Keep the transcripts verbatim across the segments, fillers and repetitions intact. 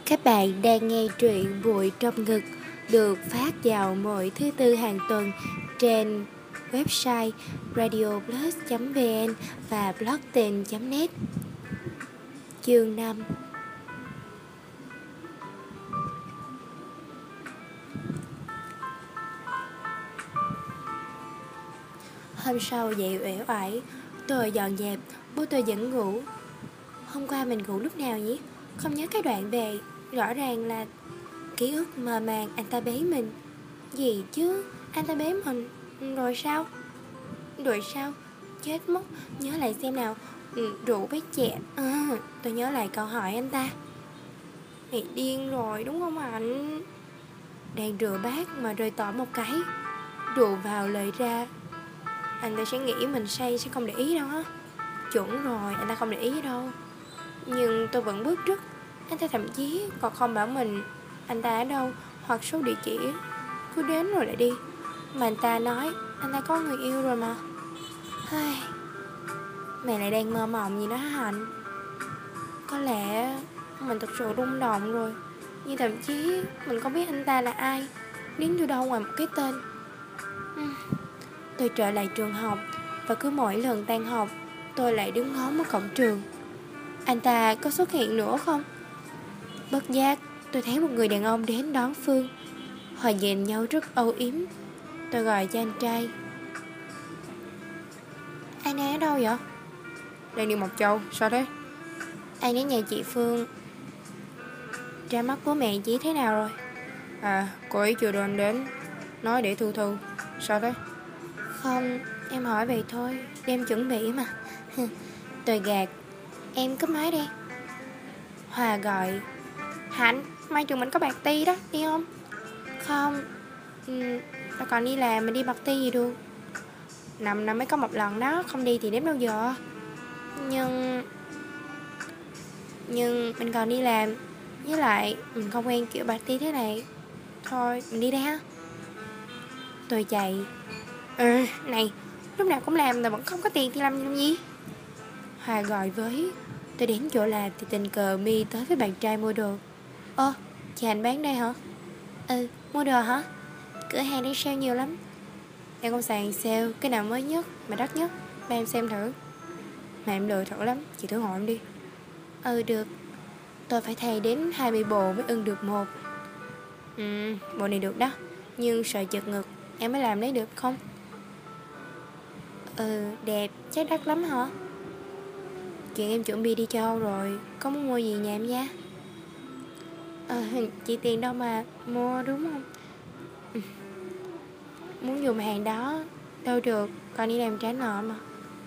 Các bạn đang nghe truyện Bụi Trong Ngực được phát vào mỗi thứ tư hàng tuần trên website radioplus chấm vn và blogtin chấm net. Chương năm. Hôm sau dậy uể oải, tôi dọn dẹp, bố tôi vẫn ngủ. Hôm qua mình ngủ lúc nào nhỉ? Không nhớ cái đoạn về. Rõ ràng là ký ức mơ màng anh ta bế mình. Gì chứ, anh ta bế mình. Rồi sao? Rồi sao? Chết mất. Nhớ lại xem nào. ừ, Rượu với chè à, tôi nhớ lại câu hỏi anh ta. Mày điên rồi đúng không anh? Đang rửa bát mà rơi tỏ một cái. Rượu vào lời ra. Anh ta sẽ nghĩ mình say sẽ không để ý đâu á. Chuẩn rồi, anh ta không để ý đâu. Nhưng tôi vẫn bước trước. Anh ta thậm chí còn không bảo mình anh ta ở đâu hoặc số địa chỉ. Cứ đến rồi lại đi. Mà anh ta nói anh ta có người yêu rồi mà. Ai... Mày lại đang mơ mộng gì đó hả Hạnh? Có lẽ mình thật sự rung động rồi. Nhưng thậm chí mình không biết anh ta là ai, đến từ đâu ngoài một cái tên. uhm. Tôi trở lại trường học. Và cứ mỗi lần tan học tôi lại đứng ngó ở cổng trường. Anh ta có xuất hiện nữa không? Bất giác tôi thấy một người đàn ông đến đón Phương. Họ nhìn nhau rất âu yếm. Tôi gọi cho anh trai. Anh ấy ở đâu vậy? Đang đi Mộc Châu, sao thế? Anh đến nhà chị Phương. Ra mắt bố mẹ chị thế nào rồi? À, cô ấy chưa đưa anh đến. Nói để Thư Thư. Sao thế? Không, em hỏi vậy thôi. Đem chuẩn bị mà. Tôi gạt. Em cúp máy đi. Hòa gọi. Hạnh, mai trường mình có party đó, đi không? Không, ừ, tao còn đi làm mà đi party gì được. Năm năm mới có một lần đó, không đi thì đến bao giờ? Nhưng Nhưng mình còn đi làm. Với lại mình không quen kiểu party thế này. Thôi mình đi đây ha. Tôi chạy. Ừ, này, lúc nào cũng làm mà vẫn không có tiền thì làm làm gì? Hòa gọi với. Tôi đến chỗ làm thì tình cờ My tới với bạn trai mua đồ. Ơ, chị Hạnh bán đây hả? Ừ, mua đồ hả? Cửa hàng đang sale nhiều lắm. Em không sàn sale, cái nào mới nhất mà đắt nhất ba em xem thử. Mà em lười thử lắm, chị thử hỏi em đi. Ừ được. Tôi phải thay đến hai mươi bộ mới ưng được một. Ừ, bộ này được đó. Nhưng sợ chật ngực, em mới làm lấy được không? Ừ, đẹp, chắc đắt lắm hả? Chuyện em chuẩn bị đi châu rồi. Có muốn mua gì nhà em nha? Ờ, chị tiền đâu mà mua đúng không? Ừ. Muốn dùng hàng đó. Đâu được, còn đi làm trả nợ mà.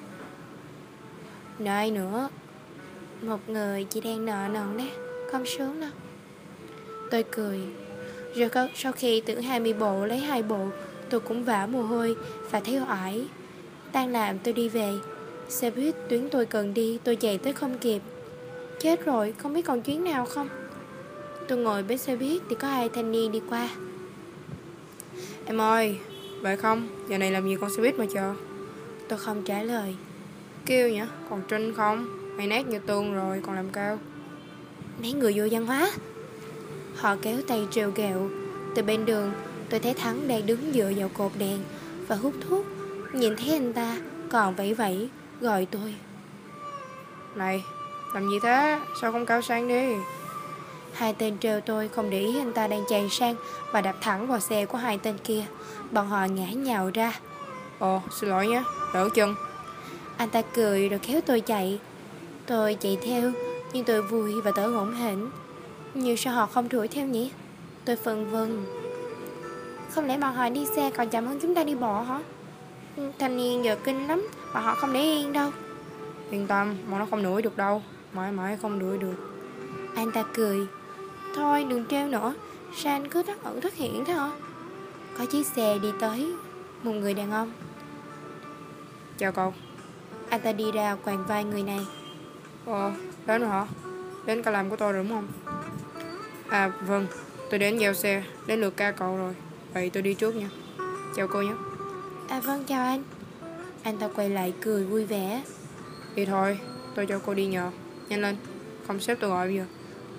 Nợ ai nữa? Một người chị đang nợ nần đấy. Không sướng đâu. Tôi cười. Rồi sau khi tưởng hai mươi bộ lấy hai bộ, tôi cũng vã mồ hôi và thấy oải. Tan làm tôi đi về. Xe buýt tuyến tôi cần đi tôi chạy tới không kịp. Chết rồi, không biết còn chuyến nào không? Tôi ngồi bên xe buýt thì có hai thanh niên đi qua. Em ơi, vậy không? Giờ này làm gì con xe buýt mà chờ? Tôi không trả lời. Kêu nhỉ? Còn Trinh không? Mày nát như tương rồi, còn làm cao. Mấy người vô văn hóa. Họ kéo tay trêu ghẹo. Từ bên đường tôi thấy Thắng đang đứng dựa vào cột đèn và hút thuốc. Nhìn thấy anh ta còn vẫy vẫy gọi tôi. Này, làm gì thế? Sao không cao sang đi? Hai tên trêu tôi không để ý anh ta đang tràn sang và đạp thẳng vào xe của hai tên kia. Bọn họ ngã nhào ra. Ồ, xin lỗi nhé, đỡ chân. Anh ta cười rồi kéo tôi chạy. Tôi chạy theo, nhưng tôi vui và thở hổn hển. Nhưng sao họ không đuổi theo nhỉ? Tôi phân vân. Không lẽ bọn họ đi xe còn chậm hơn chúng ta đi bộ hả? Thanh niên giờ kinh lắm, bọn họ không để yên đâu. Yên tâm, mà nó không đuổi được đâu. Mãi mãi không đuổi được. Anh ta cười. Thôi đừng trêu nữa. Sao anh cứ thất ẩn thất hiện thế hả? Có chiếc xe đi tới. Một người đàn ông. Chào cậu. Anh ta đi ra quàng vai người này. Ồ, đến rồi hả? Đến ca làm của tôi rồi đúng không? À vâng, tôi đến giao xe. Đến lượt ca cậu rồi. Vậy tôi đi trước nha. Chào cô nhé. À vâng, chào anh. Anh ta quay lại cười vui vẻ. Đi thôi, tôi cho cô đi nhờ. Nhanh lên, không sếp tôi gọi bây giờ.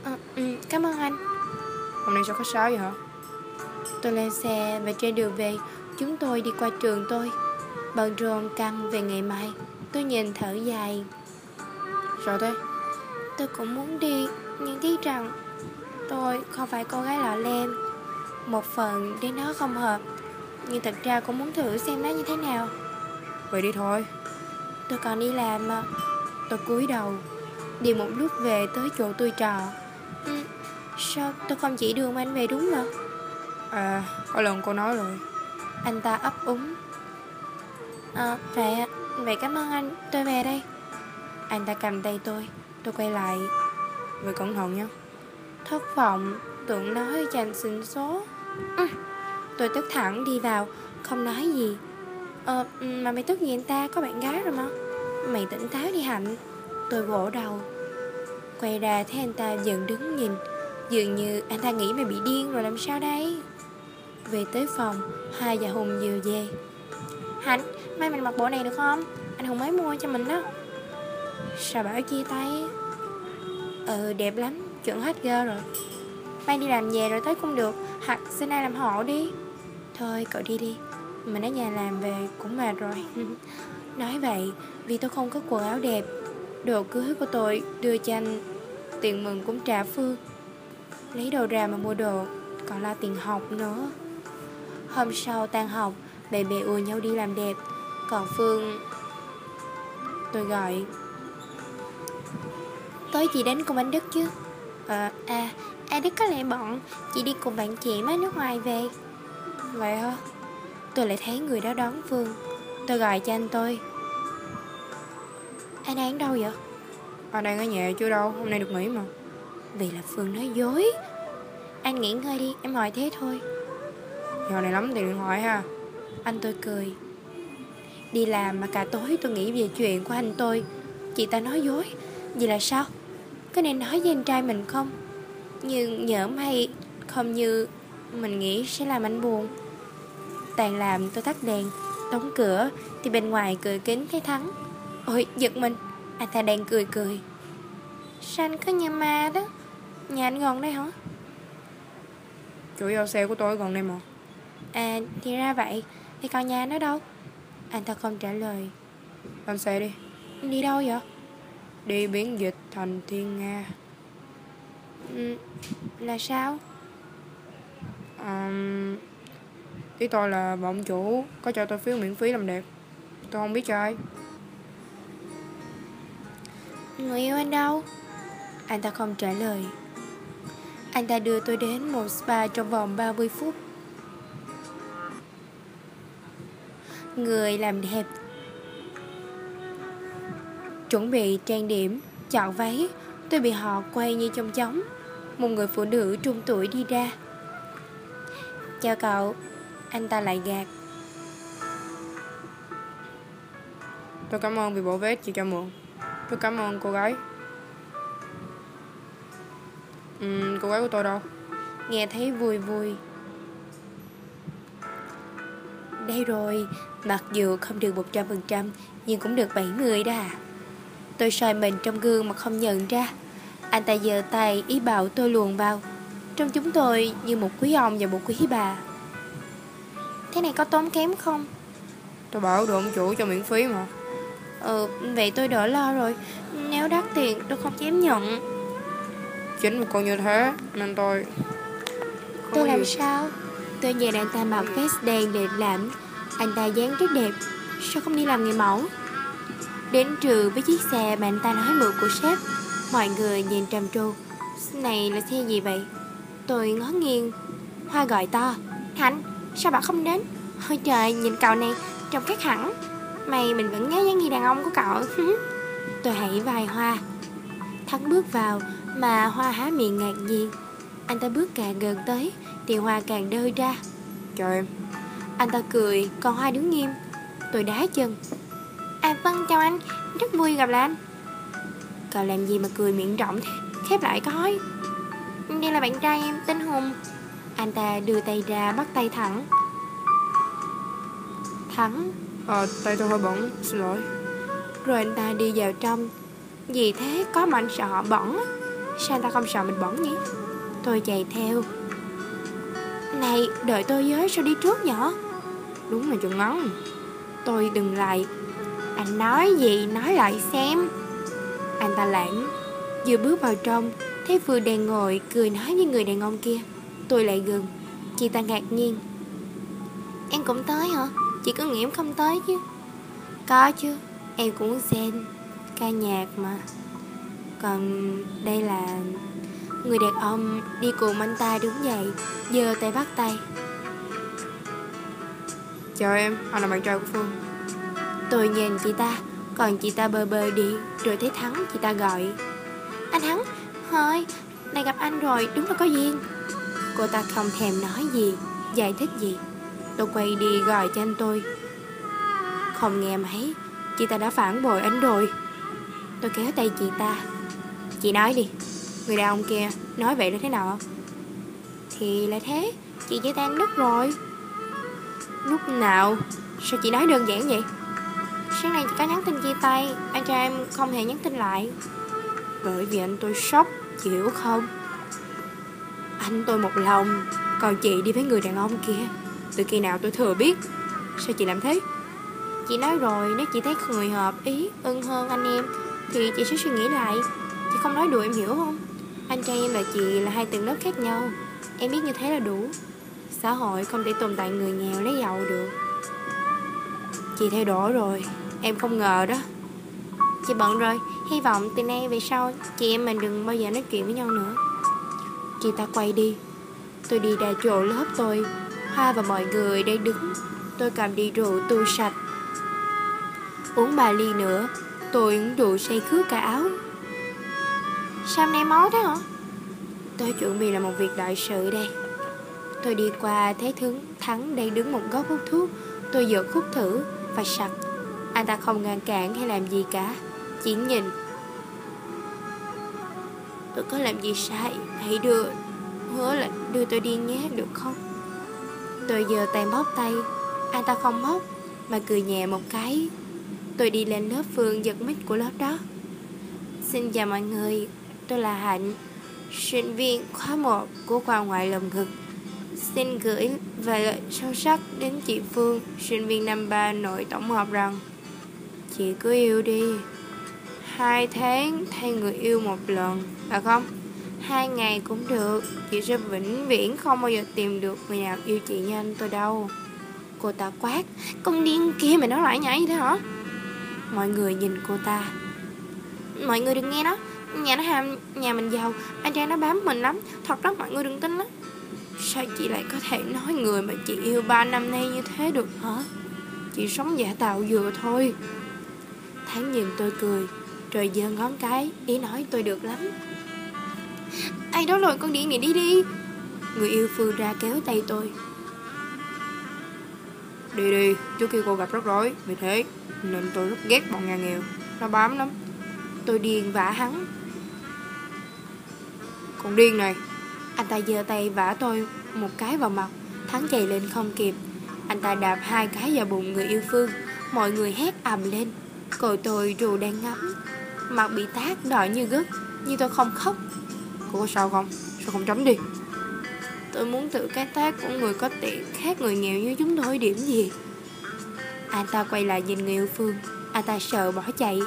À, ừ, cảm ơn anh. Hôm nay sao khách sáo vậy hả? Tôi lên xe và trên đường về, chúng tôi đi qua trường tôi. Bận rộn căng về ngày mai. Tôi nhìn thở dài. Sao thế? Tôi cũng muốn đi, nhưng tiếc rằng tôi không phải cô gái lọ lem. Một phần đến nó không hợp, nhưng thật ra cũng muốn thử xem nó như thế nào. Vậy đi thôi. Tôi còn đi làm mà. Tôi cúi đầu, đi một lúc về tới chỗ tôi trọ. ừ, Sao tôi không chỉ đường anh về đúng mà? À, có lần cô nói rồi. Anh ta ấp úng. À, vậy ạ. Vậy cảm ơn anh, tôi về đây. Anh ta cầm tay tôi. Tôi quay lại. Vậy cẩn thận nhé. Thất vọng, tưởng nói chàng xỉn số. ừ. Tôi tức thẳng đi vào, không nói gì. Ờ, mà mày tức gì anh ta, có bạn gái rồi mà. Mày tỉnh táo đi Hạnh. Tôi vỗ đầu. Quay ra thấy anh ta dần đứng nhìn. Dường như anh ta nghĩ mày bị điên rồi làm sao đây. Về tới phòng, Hoa và Hùng vừa về. Hạnh, mai mình mặc bộ này được không? Anh Hùng mới mua cho mình đó. Sao bảo chia tay? Ừ, đẹp lắm, chuẩn hết girl rồi. Mai đi làm về rồi tới cũng được. Hoặc xin ai làm hộ đi. Thôi cậu đi đi, mình ở nhà làm về cũng mệt rồi. Nói vậy vì tôi không có quần áo đẹp. Đồ cưới của tôi đưa cho anh, tiền mừng cũng trả Phương. Lấy đồ ra mà mua đồ, còn là tiền học nữa. Hôm sau tan học, bè bè ùa nhau đi làm đẹp. Còn Phương, tôi gọi. Tối chị đến cùng anh Đức chứ? À, à, à Đức có lẽ bận. Chị đi cùng bạn chị mới nước ngoài về. Vậy hả? Tôi lại thấy người đó đón Phương. Tôi gọi cho anh tôi. Anh đang đâu vậy? Anh đang ở nhà chứ đâu, hôm nay được nghỉ mà. Vì là Phương nói dối. Anh nghỉ ngơi đi, em hỏi thế thôi. Giờ này lắm tiền điện thoại ha. Anh tôi cười. Đi làm mà cả tối tôi nghĩ về chuyện của anh tôi. Chị ta nói dối. Vậy là sao? Có nên nói với anh trai mình không? Nhưng nhỡ may không như mình nghĩ sẽ làm anh buồn. Tàn làm tôi tắt đèn, đóng cửa thì bên ngoài cửa kính thấy Thắng. Ôi giật mình. Anh ta đang cười cười. Sao anh có nhà ma đó? Nhà anh gần đây hả? Chủ giao xe của tôi gần đây mà. À thì ra vậy. Thì còn nhà nó đâu? Anh ta không trả lời. Lên xe đi. Đi đâu vậy? Đi biến dịch thành Thiên Nga. Ừ, là sao? um, Ý tôi là bọn chủ có cho tôi phiếu miễn phí làm đẹp. Tôi không biết cho ai. Người yêu anh đâu? Anh ta không trả lời. Anh ta đưa tôi đến một spa trong vòng ba mươi phút. Người làm đẹp, chuẩn bị trang điểm, chọn váy. Tôi bị họ quay như trong chóng. Một người phụ nữ trung tuổi đi ra. Chào cậu. Anh ta lại gạt. Tôi cảm ơn vì bộ vest chị cho mượn. Tôi cảm ơn cô gái. uhm, Cô gái của tôi đâu? Nghe thấy vui vui. Đây rồi. Mặc dù không được một trăm phần trăm, nhưng cũng được bảy mươi đó à. Tôi soi mình trong gương mà không nhận ra. Anh ta giơ tay ý bảo tôi luồn vào. Trong chúng tôi như một quý ông và một quý bà. Thế này có tốn kém không? Tôi bảo được ông chủ cho miễn phí mà. Ừ, vậy tôi đỡ lo rồi. Nếu đắt tiền tôi không dám nhận. Chính một con như thế nên tôi không Tôi có làm gì. sao? Tôi nhìn anh ta mặc vest đen đẹp lãm. Anh ta dáng rất đẹp. Sao không đi làm người mẫu? Đến trường với chiếc xe mà anh ta nói mượn của sếp. Mọi người nhìn trầm tru. Này là xe gì vậy? Tôi ngó nghiêng. Hoa gọi to. Hạnh, sao bà không đến? Ôi trời, nhìn cậu này trông khác hẳn. Mày mình vẫn nhớ dáng người đàn ông của cậu. Tôi hãy vai Hoa. Thắng bước vào mà Hoa há miệng ngạc nhiên. Anh ta bước càng gần tới thì Hoa càng đơ ra. Chào em. Anh ta cười, còn Hoa đứng nghiêm. Tôi đá chân. À vâng, chào anh, rất vui gặp lại anh. Cậu làm gì mà cười miệng rộng thế? Khép lại coi. Đây là bạn trai em, tên Hùng. Anh ta đưa tay ra bắt tay Thắng. Thắng. Ờ, tay tôi hơi bẩn, xin lỗi. Rồi anh ta đi vào trong. Gì thế, có mà anh sợ họ bẩn á. Sao anh ta không sợ mình bỏng nhỉ? Tôi chạy theo. Này, đợi tôi với, sao đi trước nhỏ? Đúng là chừng ngắn. Tôi dừng lại. Anh nói gì, nói lại xem. Anh ta lãng. Vừa bước vào trong, thấy Phương đang ngồi cười nói với người đàn ông kia. Tôi lại gần. Chị ta ngạc nhiên. Em cũng tới hả? Chị cứ nghĩ em không tới chứ. Có chứ, em cũng xem ca nhạc mà. Còn đây là... Người đàn ông đi cùng anh ta đứng dậy, giơ tay bắt tay. Chào em, anh là bạn trai của Phương. Tôi nhìn chị ta, còn chị ta bơ bơ đi. Rồi thấy Thắng, chị ta gọi. Anh Thắng, thôi, này gặp anh rồi, đúng là có duyên. Cô ta không thèm nói gì, giải thích gì. Tôi quay đi gọi cho anh tôi. Không nghe mấy, chị ta đã phản bội anh rồi. Tôi kéo tay chị ta. Chị nói đi, người đàn ông kia nói vậy là thế nào? Thì là thế, chị chia tay anh Đức rồi. Lúc nào? Sao chị nói đơn giản vậy? Sáng nay chị có nhắn tin chia tay, anh trai em không hề nhắn tin lại. Bởi vì anh tôi sốc, chị hiểu không? Anh tôi một lòng, còn chị đi với người đàn ông kia. Từ khi nào tôi thừa biết? Sao chị làm thế? Chị nói rồi, nếu chị thấy người hợp ý, ưng hơn anh em thì chị sẽ suy nghĩ lại. Chị không nói đùa, em hiểu không? Anh trai em và chị là hai tầng lớp khác nhau. Em biết như thế là đủ. Xã hội không thể tồn tại người nghèo lấy giàu được. Chị thay đổi rồi, em không ngờ đó. Chị bận rồi, hy vọng từ nay về sau chị em mình đừng bao giờ nói chuyện với nhau nữa. Chị ta quay đi. Tôi đi ra chỗ lớp tôi. Hoa và mọi người đang đứng. Tôi cầm đi rượu tu sạch. Uống ba ly nữa. Tôi uống rượu say khướt cả áo. Sao hôm nay máu thế hả? Tôi chuẩn bị là một việc đại sự đây. Tôi đi qua thấy Thắng Thắng đang đứng một góc hút thuốc. Tôi giật hút thử và sặc. Anh ta không ngăn cản hay làm gì cả, chỉ nhìn. Tôi có làm gì sai, hãy đưa hứa là đưa tôi đi nhé, được không? Tôi giơ tay móc tay. Anh ta không móc mà cười nhẹ một cái. Tôi đi lên lớp Phương, giật mic của lớp đó. Xin chào mọi người, tôi là Hạnh, sinh viên khóa một của khoa ngoại lồng ngực. Xin gửi vài lời sâu sắc đến chị Phương, sinh viên năm ba nội tổng hợp rằng chị cứ yêu đi. Hai tháng thay người yêu một lần, phải không? Hai ngày cũng được. Chị sẽ vĩnh viễn không bao giờ tìm được người nào yêu chị như anh tôi đâu. Cô ta quát. Con điên kia mày nói lại nhảy như thế hả? Mọi người nhìn cô ta. Mọi người đừng nghe nó. Nhà nó ham nhà mình giàu, anh trai nó bám mình lắm. Thật đó, mọi người đừng tin lắm. Sao chị lại có thể nói người mà chị yêu ba năm nay như thế được hả? Chị sống giả tạo vừa thôi. Thắng nhìn tôi cười, rồi giơ ngón cái, ý nói tôi được lắm. Ai đó rồi, con điện này đi đi. Người yêu Phương ra kéo tay tôi. Đi đi, trước kia cô gặp rắc rối, vì thế nên tôi rất ghét bọn nhà nghèo. Nó bám lắm. Tôi điên vả hắn. Còn điên này. Anh ta giơ tay vả tôi một cái vào mặt. Thắng chạy lên không kịp. Anh ta đạp hai cái vào bụng người yêu Phương. Mọi người hét ầm lên. Còn tôi rượu đang ngắm, mặt bị tát đỏ như gấc. Nhưng tôi không khóc. Cô có sao không? Sao không tránh đi? Tôi muốn tự cái tác của người có tiền khác người nghèo như chúng tôi điểm gì. Anh ta quay lại nhìn người yêu Phương. Anh ta sợ bỏ chạy.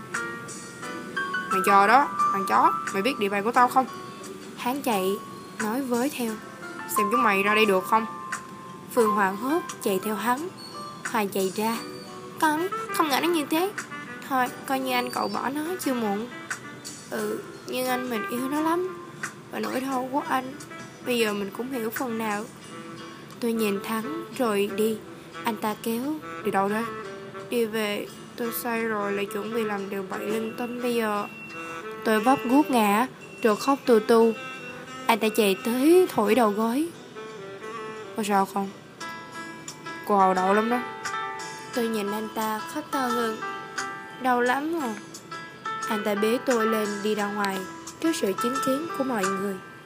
Mày chờ đó, thằng chó. Mày biết địa bàn của tao không? Hắn chạy, nói với theo. Xem chúng mày ra đây được không? Phương hoảng hốt chạy theo hắn. Hoài chạy ra. Con không ngờ nó như thế. Thôi coi như anh cậu bỏ nó chưa muộn. Ừ, nhưng anh mình yêu nó lắm. Và nỗi đau của anh bây giờ mình cũng hiểu phần nào. Tôi nhìn Thắng rồi đi. Anh ta kéo. Đi đâu thế? Đi về. Tôi say rồi, lại chuẩn bị làm điều bậy linh tinh bây giờ. Tôi vấp guốc ngã rồi khóc tu tu. Anh ta chạy tới thổi đầu gối. Có sao không? Cô hầu đậu lắm đó. Tôi nhìn anh ta khóc to hơn. Đau lắm à. Anh ta bế tôi lên đi ra ngoài trước sự chứng kiến của mọi người.